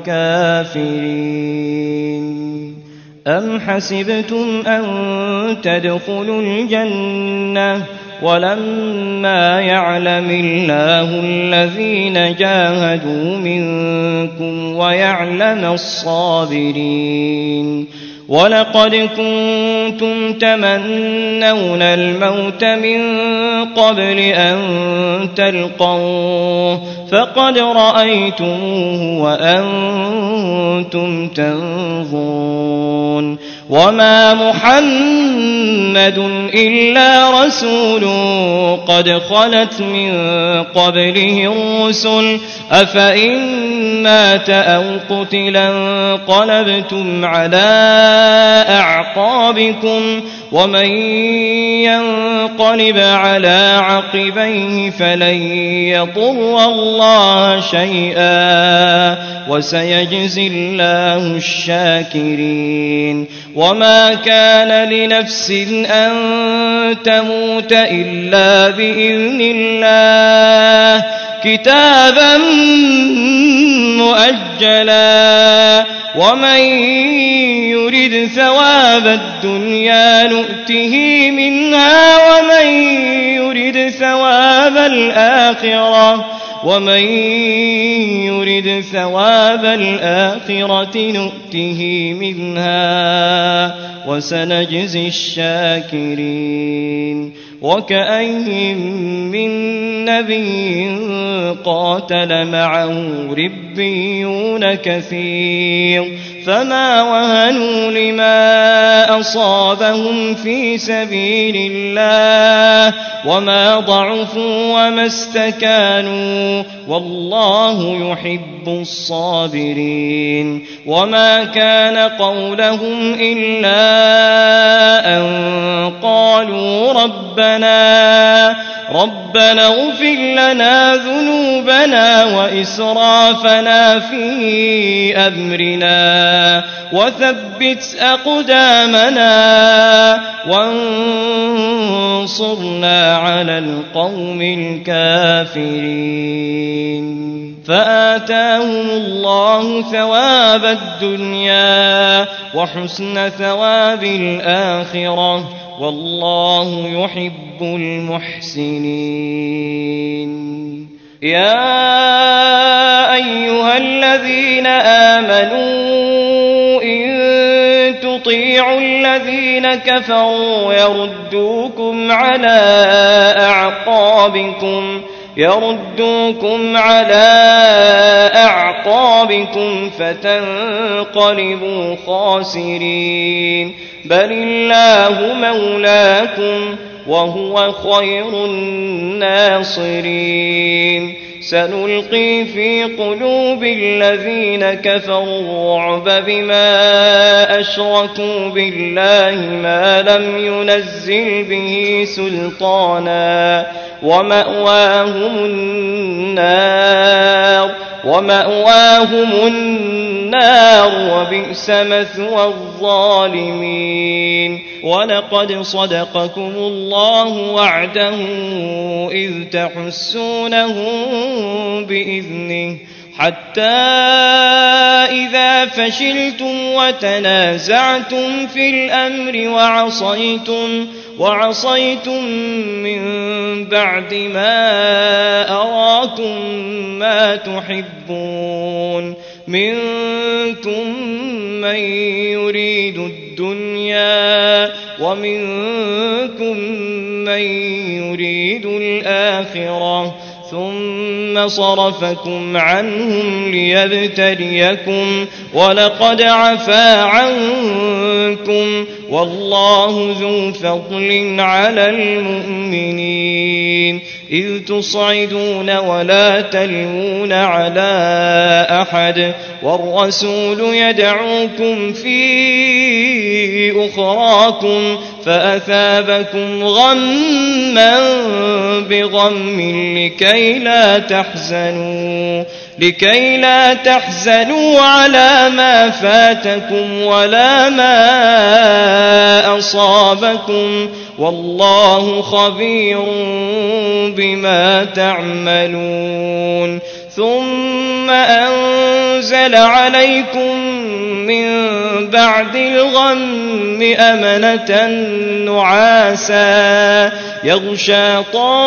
الكافرين. أم حسبتم أن تدخلوا الجنة ولما يعلم الله الذين جاهدوا منكم ويعلم الصابرين ولقد كنتم تمنون الموت من قبل أن تلقوه فقد رأيتموه وأنتم تنظرون وما محمد إلا رسول قد خلت من قبله الرسل أفإن مات أو قتلا انقلبتم على أعقابكم ومن ينقلب على عقبيه فلن يضر الله شيئا وسيجزي الله الشاكرين. وما كان لنفس أن تموت إلا بإذن الله كتابا مؤجلا ومن يرد ثواب الدنيا نؤته منها ومن يرد ثواب الآخرة ومن يرد ثواب الآخرة نؤته منها وسنجزي الشاكرين. وكأين من نبي قاتل معه ربيون كثير فما وهنوا لما أصابهم في سبيل الله وما ضعفوا وما استكانوا والله يحب الصابرين. وما كان قولهم إلا أن قالوا ربنا ربنا اغفر لنا ذنوبنا وإسرافنا في أمرنا وثبت أقدامنا وانصرنا على القوم الكافرين. فآتاهم الله ثواب الدنيا وحسن ثواب الآخرة والله يحب المحسنين. يا أيها الذين آمنوا إن تطيعوا الذين كفروا يردوكم على أعقابكم يردوكم على أعقابكم فتنقلبوا خاسرين بل الله مولاكم وهو خير الناصرين. سنلقي في قلوب الذين كفروا الرعب بما أشركوا بالله ما لم ينزل به سلطانا ومأواهم النار ومأواهم النار وبئس مثوى الظالمين. ولقد صدقكم الله وعده إذ تحسونهم بإذنه حتى إذا فشلتم وتنازعتم في الأمر وعصيتم وعصيتم من بعد ما أراكم ما تحبون منكم من يريد الدنيا ومنكم من يريد الآخرة ثم صرفكم عنهم ليبتليكم ولقد عفا عنكم والله ذو فضل على المؤمنين. إذ تصعدون ولا تلوون على أحد والرسول يدعوكم في أخراكم فأثابكم غما بغم لكي لا تحزنوا لكي لا تحزنوا على ما فاتكم ولا ما أصابكم والله خبير بما تعملون ثم أنزل عليكم من بعد الغم أمنة نعاسا يغشى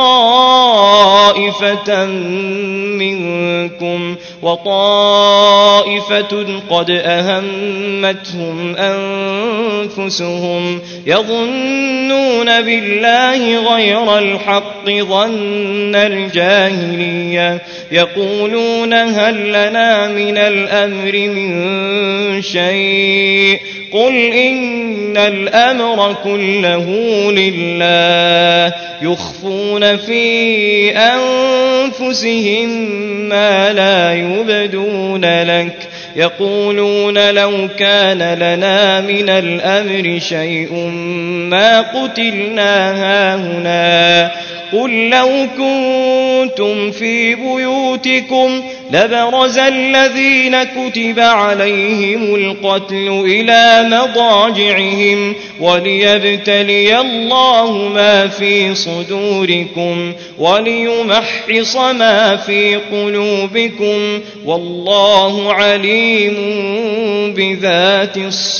طائفة منكم وطائفة قد أهمتهم أنفسهم يظنون بالله غير الحق ظن الجاهلية يقولون هل لنا من الأمر من شيء قل إن الأمر كله لله يخفون في أنفسهم ما لا يبدون لك يقولون لو كان لنا من الأمر شيء ما قتلنا هاهنا قل لو كنتم في بيوتكم لبرز الذين كتب عليهم القتل إلى مضاجعهم وليبتلي الله ما في صدوركم وليمحص ما في قلوبكم والله عليم بذات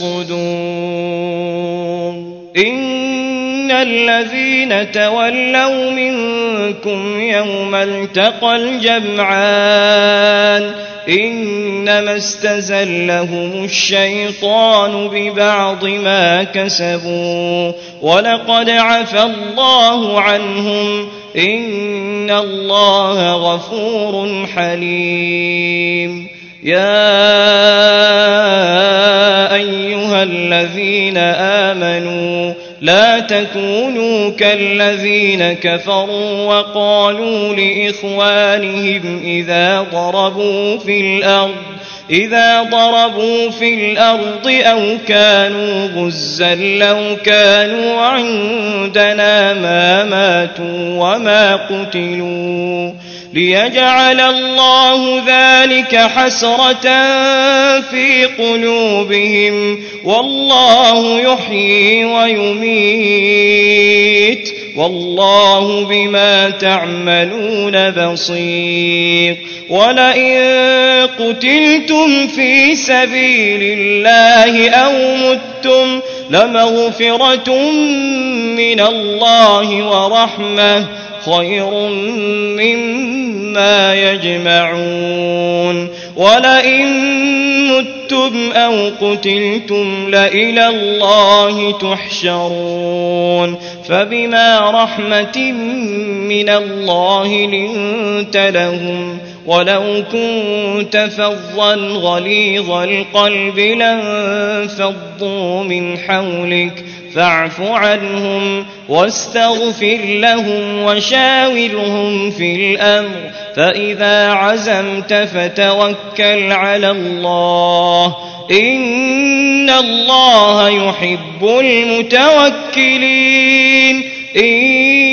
الصدور إن الذين تولوا منكم يوم التقى الجمعان إنما استزلهم الشيطان ببعض ما كسبوا ولقد عفى الله عنهم إن الله غفور حليم يا أيها الذين آمنوا لا تكونوا كالذين كفروا وقالوا لإخوانهم إذا ضربوا في الأرض إذا ضربوا في الأرض أو كانوا غزا لو كانوا عندنا ما ماتوا وما قتلوا ليجعل الله ذلك حسرة في قلوبهم والله يحيي ويميت والله بما تعملون بصير ولئن قتلتم في سبيل الله أو متم لمغفرة من الله ورحمة خير مما يجمعون ولئن متم أو قتلتم لإلى الله تحشرون فبما رحمة من الله لنت لهم ولو كنت فظا غليظ القلب لانفضوا من حولك فاعف عنهم واستغفر لهم وشاورهم في الأمر فإذا عزمت فتوكل على الله إن الله يحب المتوكلين إن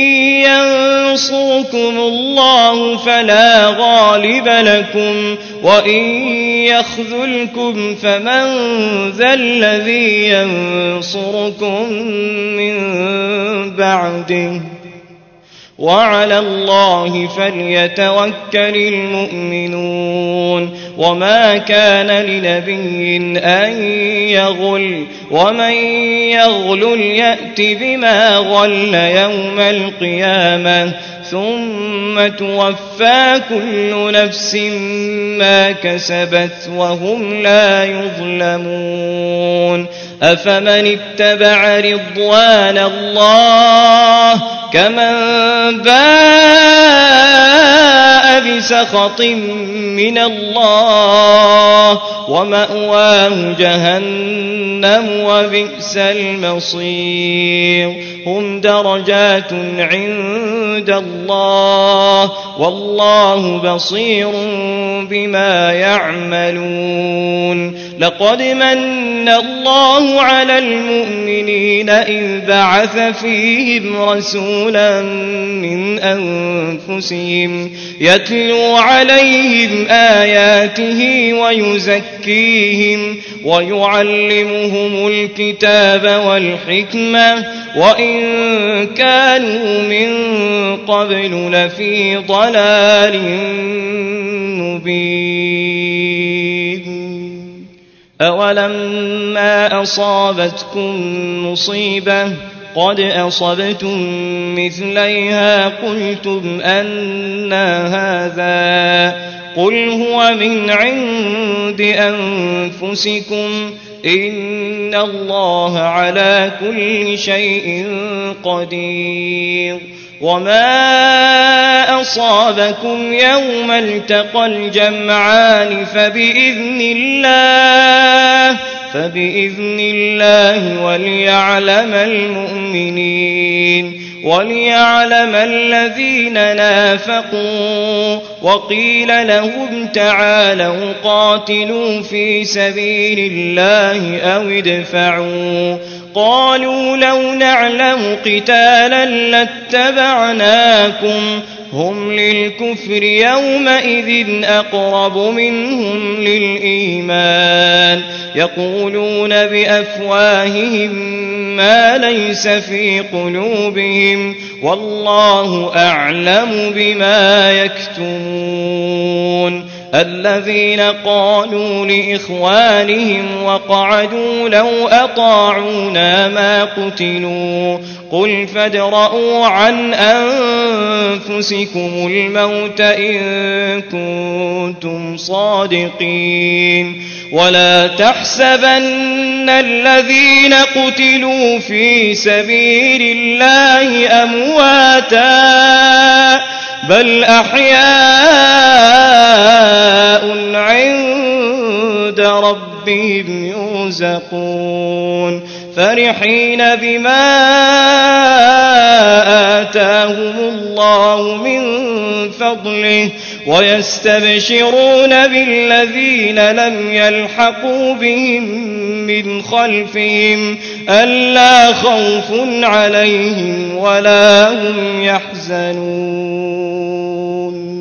ينصركم الله فلا غالب لكم وإن يخذلكم فمن ذا الذي ينصركم من بعده وعلى الله فليتوكل المؤمنون وما كان لنبي أن يغل ومن يغل يأت بما غل يوم القيامة ثم توفى كل نفس ما كسبت وهم لا يظلمون أفمن اتبع رضوان الله كمن باء بسخط من الله ومأواه جهنم وبئس المصير هم درجات عند الله والله بصير بما يعملون لقد من الله على المؤمنين إذ بعث فيهم رسولا من أنفسهم يتلو عليهم آياته ويزكيهم ويعلمهم الكتاب والحكمة وإن كانوا من قبل لفي ضلال مبين أولما أصابتكم مصيبة قد أصبتم مثليها قلتم أنى هذا قل هو من عند أنفسكم إن الله على كل شيء قدير وما أصابكم يوم التقى الجمعان فبإذن الله فبإذن الله وليعلم المؤمنين وليعلم الذين نافقوا وقيل لهم تعالوا قاتلوا في سبيل الله أو ادفعوا قالوا لو نعلم قتالا لاتبعناكم هم للكفر يومئذ أقرب منهم للإيمان يقولون بأفواههم ما ليس في قلوبهم والله أعلم بما يكتمون الذين قالوا لإخوانهم وقعدوا لو أطاعونا ما قتلوا قل فادرءوا عن أنفسكم الموت إن كنتم صادقين ولا تحسبن الذين قتلوا في سبيل الله أمواتا بل أحياء عند ربهم يرزقون فرحين بما آتاهم الله من فضله ويستبشرون بالذين لم يلحقوا بهم من خلفهم ألا خوف عليهم ولا هم يحزنون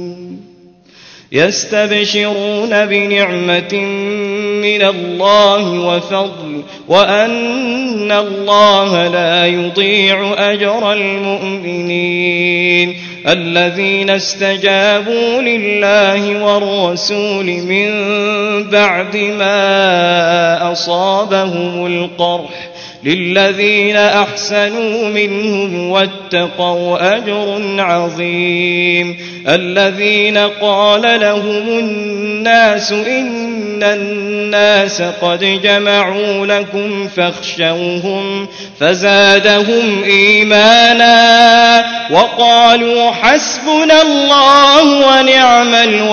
يستبشرون بنعمة من الله وفضل وأن الله لا يضيع أجر المؤمنين الذين استجابوا لله والرسول من بعد ما أصابهم القرح للذين أحسنوا منهم واتقوا أجر عظيم الذين قال لهم الناس إن الناس قد جمعوا لكم فاخشوهم فزادهم إيمانا وقالوا حسبنا الله ونعم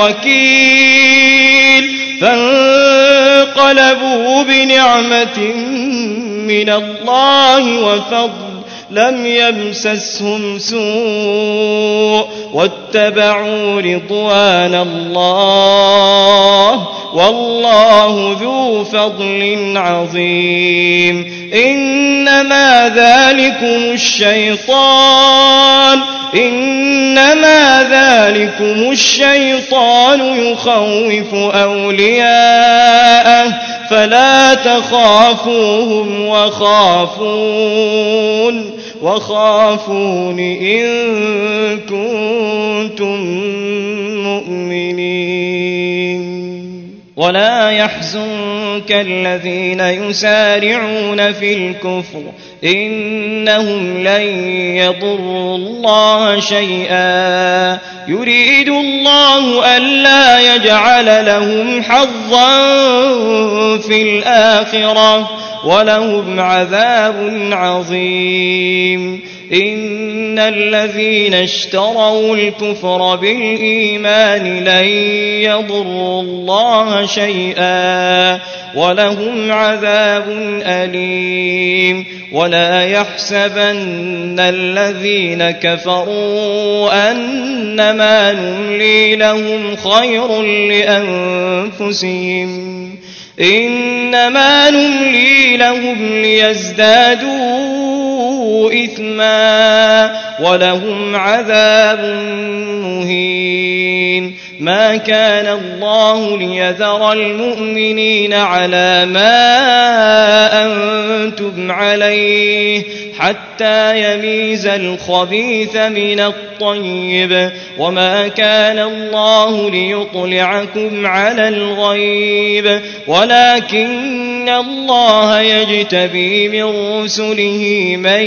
الوكيل فانقلبوا بنعمة من الله وفضل لم يمسسهم سوء واتبعوا رضوان الله والله ذو فضل عظيم إنما ذلكم الشيطان إنما ذلكم الشيطان يخوف أولياءه فلا تخافوهم وخافون وخافون إن كنتم مؤمنين ولا يحزنك الذين يسارعون في الكفر إنهم لن يضروا الله شيئا يريد الله ألا يجعل لهم حظا في الآخرة ولهم عذاب عظيم إن الذين اشتروا الكفر بالإيمان لن يضروا الله شيئا ولهم عذاب أليم ولا يحسبن الذين كفروا أنما نملي لهم خير لأنفسهم إنما نملي لهم ليزدادوا إثما ولهم عذاب مهين. ما كان الله ليذر المؤمنين على ما أنتم عليه حتى يميز الخبيث من الطيب وما كان الله ليطلعكم على الغيب ولكن الله يجتبي من رسله من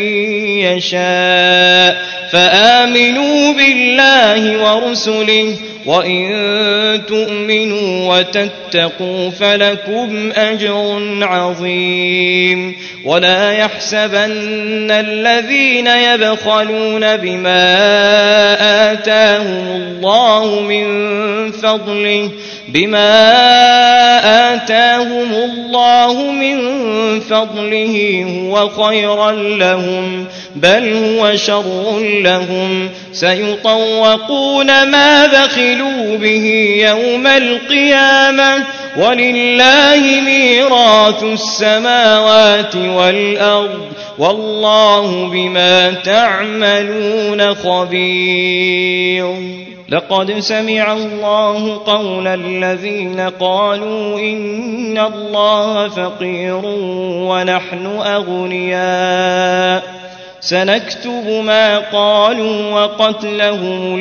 يشاء فآمنوا بالله ورسله وإن تؤمنوا وتتقوا فلكم أجر عظيم. ولا يحسبن الذين يبخلون بما آتاهم الله من فضله بما آتاهم الله من فضله هو خيرا لهم بل هو شر لهم سيطوقون ما بخلوا به يوم القيامة ولله ميراث السماوات والأرض والله بما تعملون خبير. لقد سمع الله قول الذين قالوا إن الله فقير ونحن أغنياء سنكتب ما قالوا وقتلهم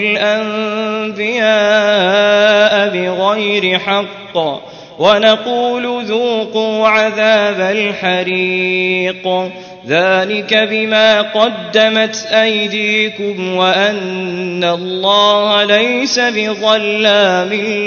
الأنبياء بغير حق ونقول ذوقوا عذاب الحريق ذلك بما قدمت أيديكم وأن الله ليس بظلام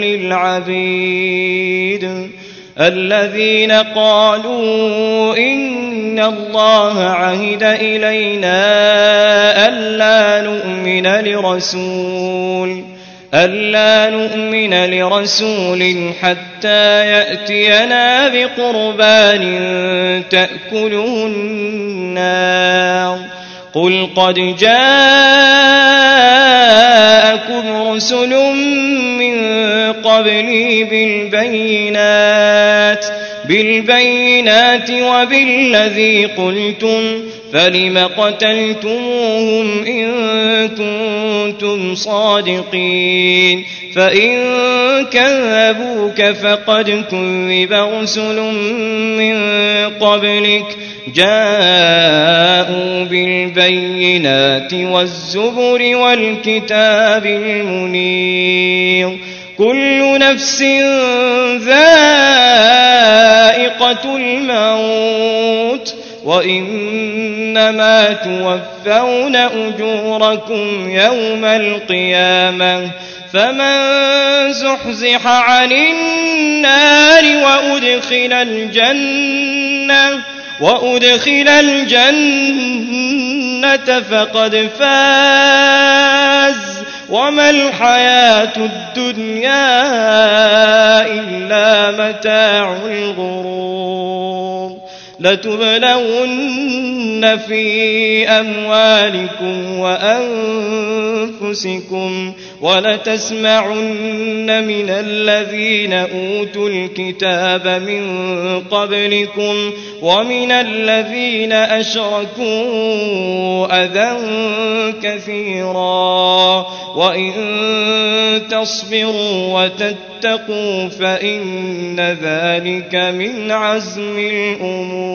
للعبيد. الذين قالوا إن الله عهد إلينا ألا نؤمن لرسول ألا نؤمن لرسول حتى يأتينا بقربان تأكله النار قل قد جاءكم رسل من قبلي بالبينات بالبينات وبالذي قلتم فلم قتلتموهم إن كنتم صادقين فإن كذبوك فقد كذب رسل من قبلك جاءوا بالبينات والزبر والكتاب المنير كل نفس ذائقة الموت وإنما توفون أجوركم يوم القيامة فمن زحزح عن النار وأدخل الجنة وأدخل الجنة فقد فاز وما الحياة الدنيا إلا متاع الغرور. لتبلون في أموالكم وأنفسكم ولتسمعن من الذين أوتوا الكتاب من قبلكم ومن الذين أشركوا أذى كثيرا وإن تصبروا وتتقوا فإن ذلك من عزم الأمور.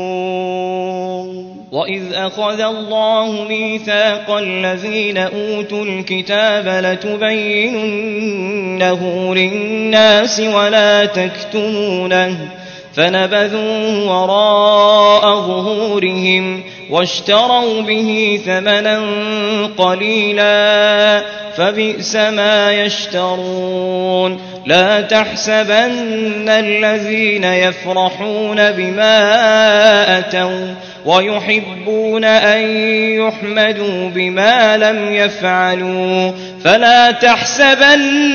وإذ أخذ الله ميثاق الذين أوتوا الكتاب لتبيننه للناس ولا تكتمونه فنبذوه وراء ظهورهم واشتروا به ثمنا قليلا فبئس ما يشترون. لا تحسبن الذين يفرحون بما أتوا ويحبون أن يحمدوا بما لم يفعلوا فلا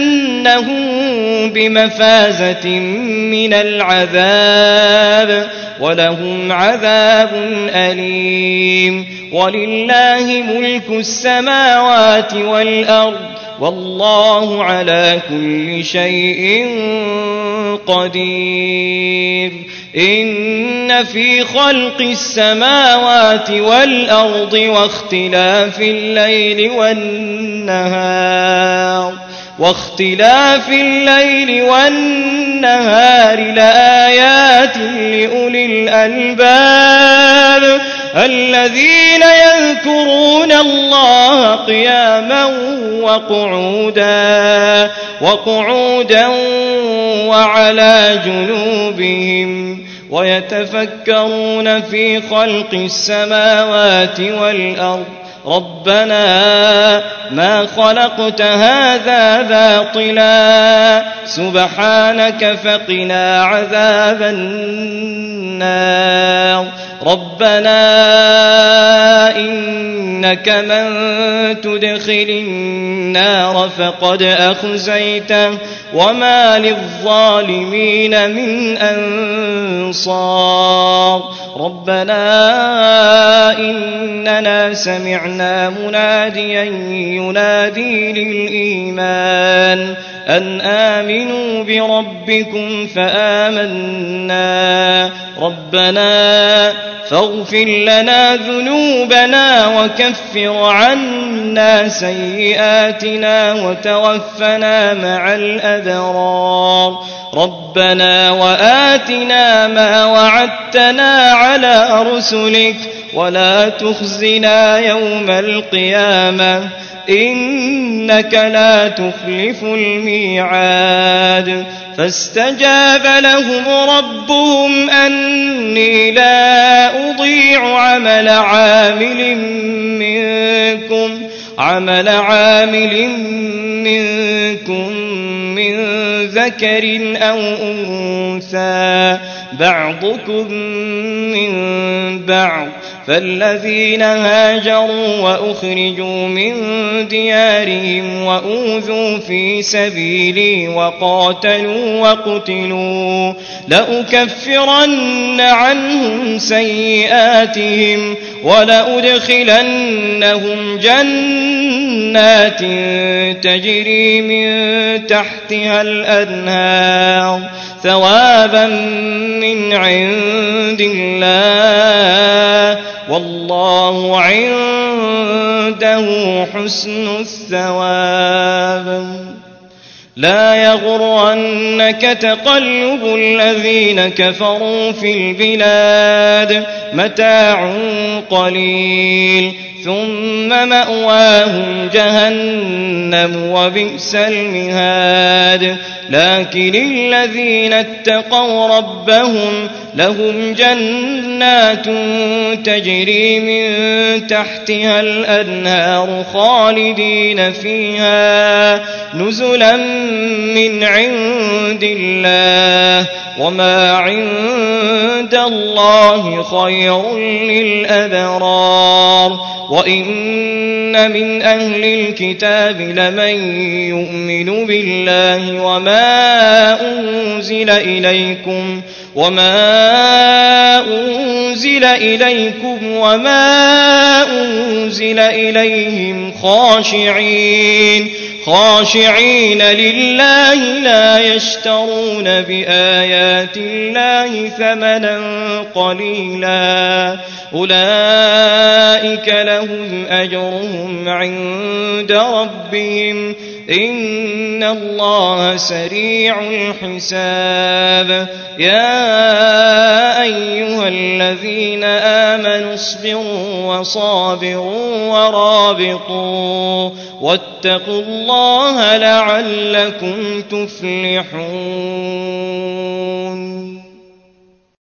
تحسبنهم بمفازة من العذاب ولهم عذاب أليم ولله ملك السماوات والأرض والله على كل شيء قدير إن في خلق السماوات والأرض واختلاف الليل والنهار واختلاف الليل والنهار لآيات لأولي الألباب الذين يذكرون الله قياما وقعودا وقعودا وعلى جنوبهم ويتفكرون في خلق السماوات والأرض ربنا ما خلقت هذا باطلا سبحانك فقنا عذاب النار ربنا إنك من تدخل النار فقد أخزيته وما للظالمين من أنصار ربنا إننا سمعنا مناديا ينادي للإيمان أن آمنوا بربكم فآمنا ربنا فاغفر لنا ذنوبنا وكفر عنا سيئاتنا وتوفنا مع الأبرار ربنا وآتنا ما وعدتنا على رسلك ولا تخزنا يوم القيامة إنك لا تخلف الميعاد فاستجاب لهم ربهم أني لا أضيع عمل عامل منكم عمل عامل منكم من ذكر أو أنثى بعضكم من بعض فالذين هاجروا وأخرجوا من ديارهم وأوذوا في سبيلي وقاتلوا وقتلوا لأكفرن عنهم سيئاتهم ولأدخلنهم جنات تجري من تحتها الأنهار ثوابا من عند الله والله عنده حسن الثواب لا يغرنك تقلب الذين كفروا في البلاد متاع قليل ثم مأواهم جهنم وبئس المهاد لكن الذين اتقوا ربهم لهم جنات تجري من تحتها الأنهار خالدين فيها نزلا من عند الله وما عند الله خير للأبرار وإن من أهل الكتاب لمن يؤمن بالله وما أنزل إليكم وما أنزل إليكم وما أنزل إليهم خاشعين خاشعين لله لا يشترون بآيات الله ثمنا قليلا أولئك لهم أجرهم عند ربهم إن الله سريع الحساب يا أيها الذين آمنوا اصبروا وصابروا ورابطوا واتقوا الله لعلكم تفلحون.